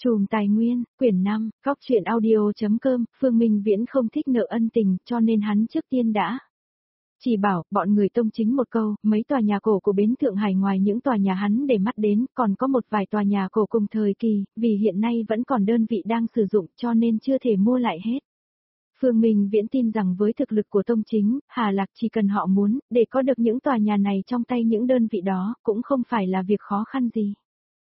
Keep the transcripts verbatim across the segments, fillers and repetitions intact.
Chùm Tài Nguyên, quyển năm, góc truyện audio.com, Phương Minh Viễn không thích nợ ân tình, cho nên hắn trước tiên đã chỉ bảo, bọn người Tông Chính một câu, mấy tòa nhà cổ của bến Thượng Hải ngoài những tòa nhà hắn để mắt đến, còn có một vài tòa nhà cổ cùng thời kỳ, vì hiện nay vẫn còn đơn vị đang sử dụng cho nên chưa thể mua lại hết. Phương Minh Viễn tin rằng với thực lực của Tông Chính, Hà Lạc chỉ cần họ muốn, để có được những tòa nhà này trong tay những đơn vị đó, cũng không phải là việc khó khăn gì.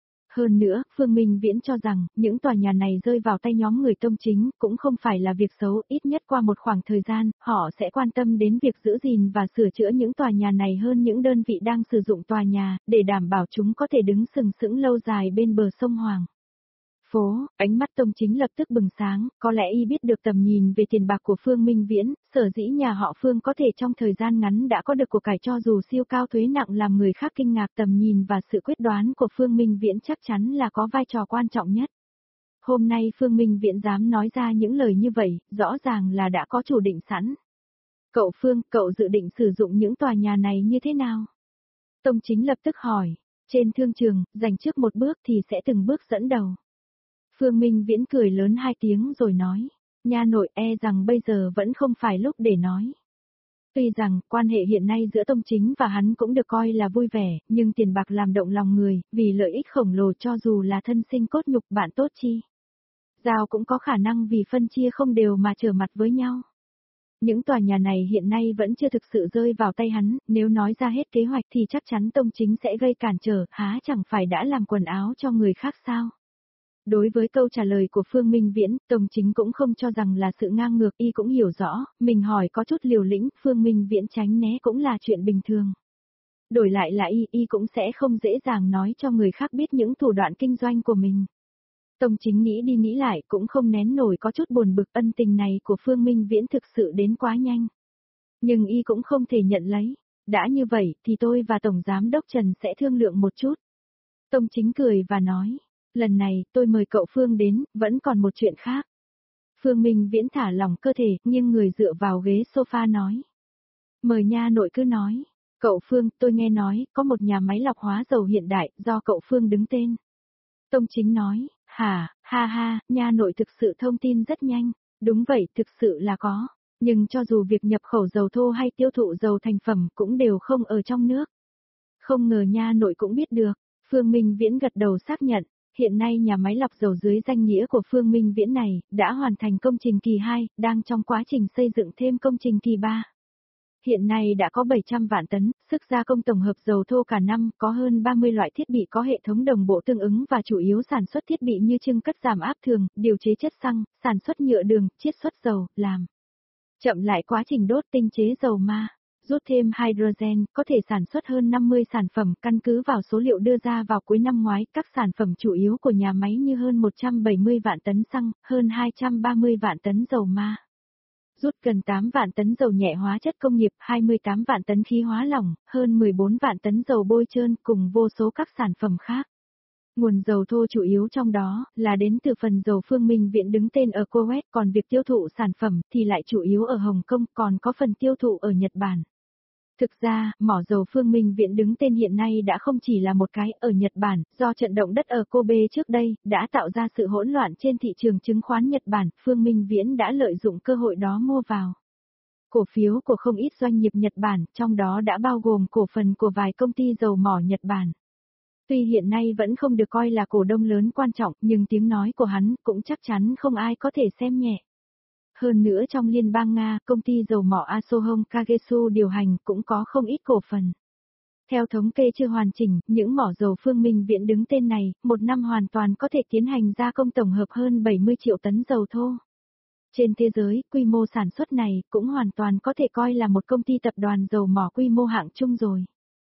Hơn nữa, Phương Minh Viễn cho rằng, những tòa nhà này rơi vào tay nhóm người Tông Chính, cũng không phải là việc xấu, ít nhất qua một khoảng thời gian, họ sẽ quan tâm đến việc giữ gìn và sửa chữa những tòa nhà này hơn những đơn vị đang sử dụng tòa nhà, để đảm bảo chúng có thể đứng sừng sững lâu dài bên bờ sông Hoàng. Phố, ánh mắt Tông Chính lập tức bừng sáng, có lẽ y biết được tầm nhìn về tiền bạc của Phương Minh Viễn, sở dĩ nhà họ Phương có thể trong thời gian ngắn đã có được của cải cho dù siêu cao thuế nặng làm người khác kinh ngạc, tầm nhìn và sự quyết đoán của Phương Minh Viễn chắc chắn là có vai trò quan trọng nhất. Hôm nay Phương Minh Viễn dám nói ra những lời như vậy, rõ ràng là đã có chủ định sẵn. Cậu Phương, cậu dự định sử dụng những tòa nhà này như thế nào? Tông Chính lập tức hỏi, trên thương trường, giành trước một bước thì sẽ từng bước dẫn đầu. Phương Minh Viễn cười lớn hai tiếng rồi nói, nha nội e rằng bây giờ vẫn không phải lúc để nói. Tuy rằng, quan hệ hiện nay giữa Tông Chính và hắn cũng được coi là vui vẻ, nhưng tiền bạc làm động lòng người, vì lợi ích khổng lồ cho dù là thân sinh cốt nhục bạn tốt chi. Giao cũng có khả năng vì phân chia không đều mà trở mặt với nhau. Những tòa nhà này hiện nay vẫn chưa thực sự rơi vào tay hắn, nếu nói ra hết kế hoạch thì chắc chắn Tông Chính sẽ gây cản trở, há chẳng phải đã làm quần áo cho người khác sao? Đối với câu trả lời của Phương Minh Viễn, Tông Chính cũng không cho rằng là sự ngang ngược, y cũng hiểu rõ, mình hỏi có chút liều lĩnh, Phương Minh Viễn tránh né cũng là chuyện bình thường. Đổi lại là y, y cũng sẽ không dễ dàng nói cho người khác biết những thủ đoạn kinh doanh của mình. Tông Chính nghĩ đi nghĩ lại cũng không nén nổi có chút buồn bực, ân tình này của Phương Minh Viễn thực sự đến quá nhanh. Nhưng y cũng không thể nhận lấy, đã như vậy thì tôi và Tổng Giám Đốc Trần sẽ thương lượng một chút. Tông Chính cười và nói. Lần này, tôi mời cậu Phương đến, vẫn còn một chuyện khác. Phương Minh Viễn thả lỏng cơ thể, nghiêng người dựa vào ghế sofa nói. Mời nha nội cứ nói. Cậu Phương, tôi nghe nói, có một nhà máy lọc hóa dầu hiện đại, do cậu Phương đứng tên. Tông Chính nói, hả, ha ha, nha nội thực sự thông tin rất nhanh. Đúng vậy, thực sự là có. Nhưng cho dù việc nhập khẩu dầu thô hay tiêu thụ dầu thành phẩm cũng đều không ở trong nước. Không ngờ nha nội cũng biết được. Phương Minh Viễn gật đầu xác nhận. Hiện nay nhà máy lọc dầu dưới danh nghĩa của Phương Minh Viễn này, đã hoàn thành công trình kỳ hai, đang trong quá trình xây dựng thêm công trình kỳ ba. Hiện nay đã có bảy trăm vạn tấn, sức gia công tổng hợp dầu thô cả năm, có hơn ba mươi loại thiết bị có hệ thống đồng bộ tương ứng và chủ yếu sản xuất thiết bị như chưng cất giảm áp thường, điều chế chất xăng, sản xuất nhựa đường, chiết xuất dầu, làm chậm lại quá trình đốt tinh chế dầu ma. Rút thêm hydrogen, có thể sản xuất hơn năm mươi sản phẩm, căn cứ vào số liệu đưa ra vào cuối năm ngoái, các sản phẩm chủ yếu của nhà máy như hơn một trăm bảy mươi vạn tấn xăng, hơn hai trăm ba mươi vạn tấn dầu ma. Rút gần tám vạn tấn dầu nhẹ hóa chất công nghiệp, hai mươi tám vạn tấn khí hóa lỏng, hơn mười bốn vạn tấn dầu bôi trơn cùng vô số các sản phẩm khác. Nguồn dầu thô chủ yếu trong đó là đến từ phần dầu Phương Minh Viễn đứng tên ở Kuwait, còn việc tiêu thụ sản phẩm thì lại chủ yếu ở Hồng Kông, còn có phần tiêu thụ ở Nhật Bản. Thực ra, mỏ dầu Phương Minh Viễn đứng tên hiện nay đã không chỉ là một cái ở Nhật Bản, do trận động đất ở Kobe trước đây, đã tạo ra sự hỗn loạn trên thị trường chứng khoán Nhật Bản, Phương Minh Viễn đã lợi dụng cơ hội đó mua vào cổ phiếu của không ít doanh nghiệp Nhật Bản, trong đó đã bao gồm cổ phần của vài công ty dầu mỏ Nhật Bản. Tuy hiện nay vẫn không được coi là cổ đông lớn quan trọng, nhưng tiếng nói của hắn cũng chắc chắn không ai có thể xem nhẹ. Hơn nữa trong Liên bang Nga, công ty dầu mỏ Asohom Kagesu điều hành cũng có không ít cổ phần. Theo thống kê chưa hoàn chỉnh, những mỏ dầu Phương Minh Viễn đứng tên này, một năm hoàn toàn có thể tiến hành gia công tổng hợp hơn bảy mươi triệu tấn dầu thô. Trên thế giới, quy mô sản xuất này cũng hoàn toàn có thể coi là một công ty tập đoàn dầu mỏ quy mô hạng trung rồi.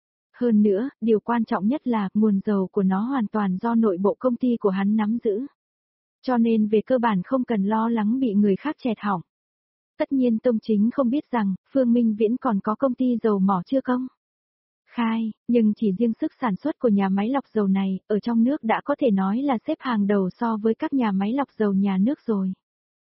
Hơn nữa, điều quan trọng nhất là nguồn dầu của nó hoàn toàn do nội bộ công ty của hắn nắm giữ. Cho nên về cơ bản không cần lo lắng bị người khác chẹt hỏng. Tất nhiên Tông Chính không biết rằng, Phương Minh Viễn còn có công ty dầu mỏ chưa công khai, nhưng chỉ riêng sức sản xuất của nhà máy lọc dầu này, ở trong nước đã có thể nói là xếp hàng đầu so với các nhà máy lọc dầu nhà nước rồi.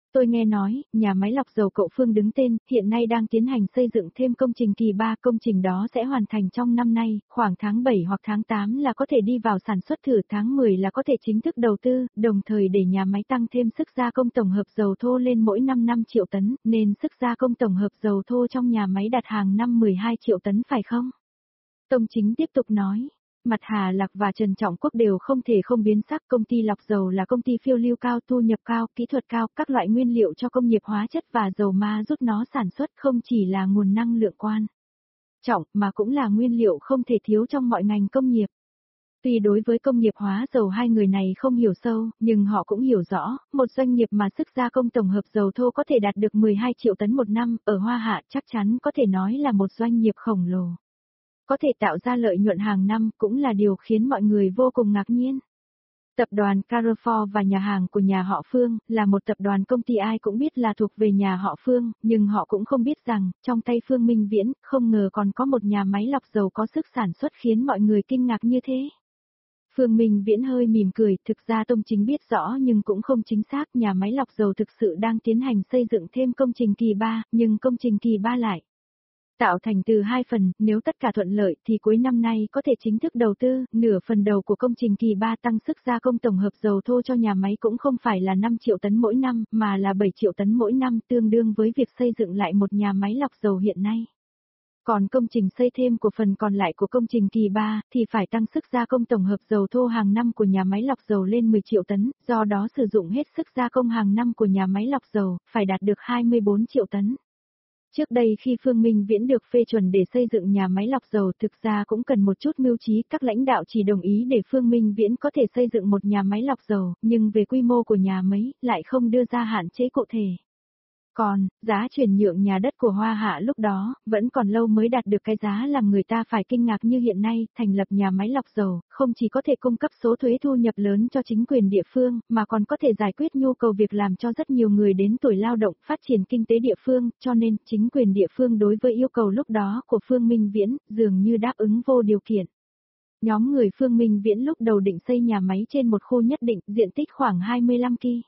Tôi nghe nói, nhà máy lọc dầu cậu Phương đứng tên, hiện nay đang tiến hành xây dựng thêm công trình kỳ ba, công trình đó sẽ hoàn thành trong năm nay, khoảng tháng bảy hoặc tháng tám là có thể đi vào sản xuất thử, tháng mười là có thể chính thức đầu tư, đồng thời để nhà máy tăng thêm sức gia công tổng hợp dầu thô lên mỗi năm năm triệu tấn, nên sức gia công tổng hợp dầu thô trong nhà máy đặt hàng năm mười hai triệu tấn phải không? Tông Chính tiếp tục nói. Mặt Hà Lạc và Trần Trọng Quốc đều không thể không biến sắc, công ty lọc dầu là công ty phiêu lưu cao, thu nhập cao, kỹ thuật cao, các loại nguyên liệu cho công nghiệp hóa chất và dầu ma rút nó sản xuất không chỉ là nguồn năng lượng quan trọng mà cũng là nguyên liệu không thể thiếu trong mọi ngành công nghiệp. Tuy đối với công nghiệp hóa dầu hai người này không hiểu sâu, nhưng họ cũng hiểu rõ, một doanh nghiệp mà sức gia công tổng hợp dầu thô có thể đạt được mười hai triệu tấn một năm, ở Hoa Hạ chắc chắn có thể nói là một doanh nghiệp khổng lồ. Có thể tạo ra lợi nhuận hàng năm cũng là điều khiến mọi người vô cùng ngạc nhiên. Tập đoàn Carrefour và nhà hàng của nhà họ Phương là một tập đoàn công ty ai cũng biết là thuộc về nhà họ Phương, nhưng họ cũng không biết rằng, trong tay Phương Minh Viễn, không ngờ còn có một nhà máy lọc dầu có sức sản xuất khiến mọi người kinh ngạc như thế. Phương Minh Viễn hơi mỉm cười, thực ra Tông Chính biết rõ nhưng cũng không chính xác, nhà máy lọc dầu thực sự đang tiến hành xây dựng thêm công trình kỳ ba, nhưng công trình kỳ ba lại tạo thành từ hai phần, nếu tất cả thuận lợi thì cuối năm nay có thể chính thức đầu tư, nửa phần đầu của công trình kỳ ba tăng sức gia công tổng hợp dầu thô cho nhà máy cũng không phải là năm triệu tấn mỗi năm, mà là bảy triệu tấn mỗi năm, tương đương với việc xây dựng lại một nhà máy lọc dầu hiện nay. Còn công trình xây thêm của phần còn lại của công trình kỳ ba thì phải tăng sức gia công tổng hợp dầu thô hàng năm của nhà máy lọc dầu lên mười triệu tấn, do đó sử dụng hết sức gia công hàng năm của nhà máy lọc dầu, phải đạt được hai mươi bốn triệu tấn. Trước đây khi Phương Minh Viễn được phê chuẩn để xây dựng nhà máy lọc dầu thực ra cũng cần một chút mưu trí, các lãnh đạo chỉ đồng ý để Phương Minh Viễn có thể xây dựng một nhà máy lọc dầu, nhưng về quy mô của nhà máy lại không đưa ra hạn chế cụ thể. Còn, giá chuyển nhượng nhà đất của Hoa Hạ lúc đó, vẫn còn lâu mới đạt được cái giá làm người ta phải kinh ngạc như hiện nay, thành lập nhà máy lọc dầu, không chỉ có thể cung cấp số thuế thu nhập lớn cho chính quyền địa phương, mà còn có thể giải quyết nhu cầu việc làm cho rất nhiều người đến tuổi lao động, phát triển kinh tế địa phương, cho nên, chính quyền địa phương đối với yêu cầu lúc đó của Phương Minh Viễn, dường như đáp ứng vô điều kiện. Nhóm người Phương Minh Viễn lúc đầu định xây nhà máy trên một khu nhất định, diện tích khoảng hai mươi lăm ki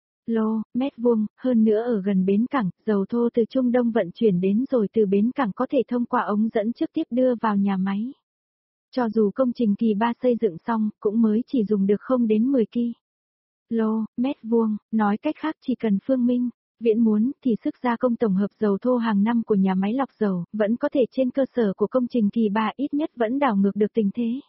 lô mét vuông, hơn nữa ở gần bến cảng, dầu thô từ Trung Đông vận chuyển đến rồi từ bến cảng có thể thông qua ống dẫn trực tiếp đưa vào nhà máy. Cho dù công trình kỳ ba xây dựng xong, cũng mới chỉ dùng được không đến mười ki lô mét vuông, nói cách khác chỉ cần Phương Minh Viễn muốn thì sức gia công tổng hợp dầu thô hàng năm của nhà máy lọc dầu vẫn có thể trên cơ sở của công trình kỳ ba ít nhất vẫn đảo ngược được tình thế.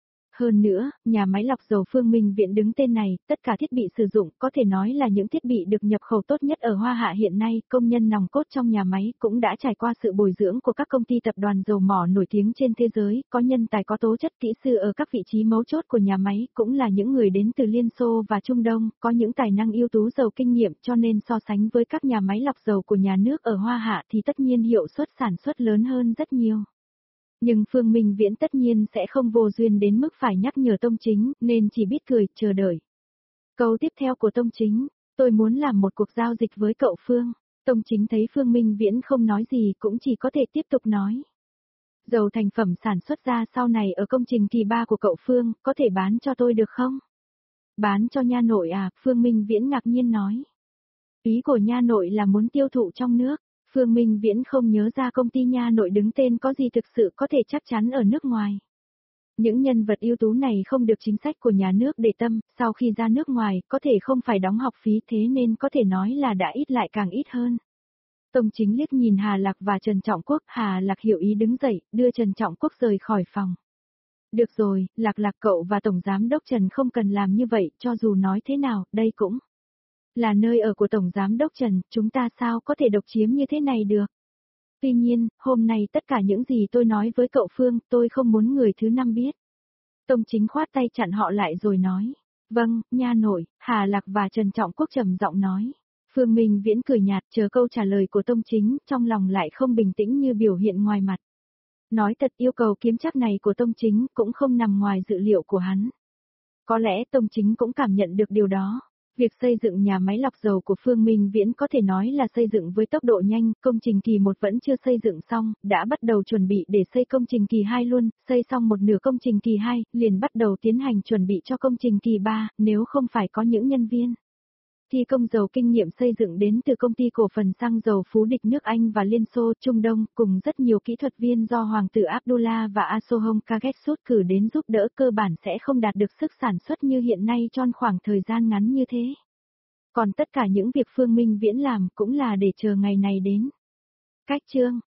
Hơn nữa, nhà máy lọc dầu Phương Minh Viễn đứng tên này, tất cả thiết bị sử dụng có thể nói là những thiết bị được nhập khẩu tốt nhất ở Hoa Hạ hiện nay, công nhân nòng cốt trong nhà máy cũng đã trải qua sự bồi dưỡng của các công ty tập đoàn dầu mỏ nổi tiếng trên thế giới, có nhân tài có tố chất kỹ sư ở các vị trí mấu chốt của nhà máy, cũng là những người đến từ Liên Xô và Trung Đông, có những tài năng ưu tú giàu kinh nghiệm, cho nên so sánh với các nhà máy lọc dầu của nhà nước ở Hoa Hạ thì tất nhiên hiệu suất sản xuất lớn hơn rất nhiều. Nhưng Phương Minh Viễn tất nhiên sẽ không vô duyên đến mức phải nhắc nhở Tông Chính, nên chỉ biết cười, chờ đợi. Câu tiếp theo của Tông Chính, tôi muốn làm một cuộc giao dịch với cậu Phương. Tông Chính thấy Phương Minh Viễn không nói gì cũng chỉ có thể tiếp tục nói. Dầu thành phẩm sản xuất ra sau này ở công trình kỳ ba của cậu Phương, có thể bán cho tôi được không? Bán cho nha nội à, Phương Minh Viễn ngạc nhiên nói. Ý của nha nội là muốn tiêu thụ trong nước. Phương Minh Viễn không nhớ ra công ty nha nội đứng tên có gì thực sự có thể chắc chắn ở nước ngoài. Những nhân vật ưu tú này không được chính sách của nhà nước để tâm, sau khi ra nước ngoài, có thể không phải đóng học phí thế nên có thể nói là đã ít lại càng ít hơn. Tông Chính liếc nhìn Hà Lạc và Trần Trọng Quốc, Hà Lạc hiểu ý đứng dậy, đưa Trần Trọng Quốc rời khỏi phòng. Được rồi, Lạc Lạc cậu và Tổng Giám Đốc Trần không cần làm như vậy, cho dù nói thế nào, đây cũng là nơi ở của Tổng Giám Đốc Trần, chúng ta sao có thể độc chiếm như thế này được. Tuy nhiên, hôm nay tất cả những gì tôi nói với cậu Phương, tôi không muốn người thứ năm biết. Tông Chính khoát tay chặn họ lại rồi nói. Vâng, nha nội, Hà Lạc và Trần Trọng Quốc trầm giọng nói. Phương Minh Viễn cười nhạt chờ câu trả lời của Tông Chính, trong lòng lại không bình tĩnh như biểu hiện ngoài mặt. Nói thật yêu cầu kiếm chắc này của Tông Chính cũng không nằm ngoài dự liệu của hắn. Có lẽ Tông Chính cũng cảm nhận được điều đó. Việc xây dựng nhà máy lọc dầu của Phương Minh Viễn có thể nói là xây dựng với tốc độ nhanh, công trình kỳ một vẫn chưa xây dựng xong, đã bắt đầu chuẩn bị để xây công trình kỳ hai luôn, xây xong một nửa công trình kỳ hai, liền bắt đầu tiến hành chuẩn bị cho công trình kỳ ba, nếu không phải có những nhân viên Thi công dầu kinh nghiệm xây dựng đến từ công ty cổ phần xăng dầu Phú Địch nước Anh và Liên Xô, Trung Đông, cùng rất nhiều kỹ thuật viên do Hoàng tử Abdullah và Asohong Kagesut cử đến giúp đỡ cơ bản sẽ không đạt được sức sản xuất như hiện nay trong khoảng thời gian ngắn như thế. Còn tất cả những việc Phương Minh Viễn làm cũng là để chờ ngày này đến. Cách chương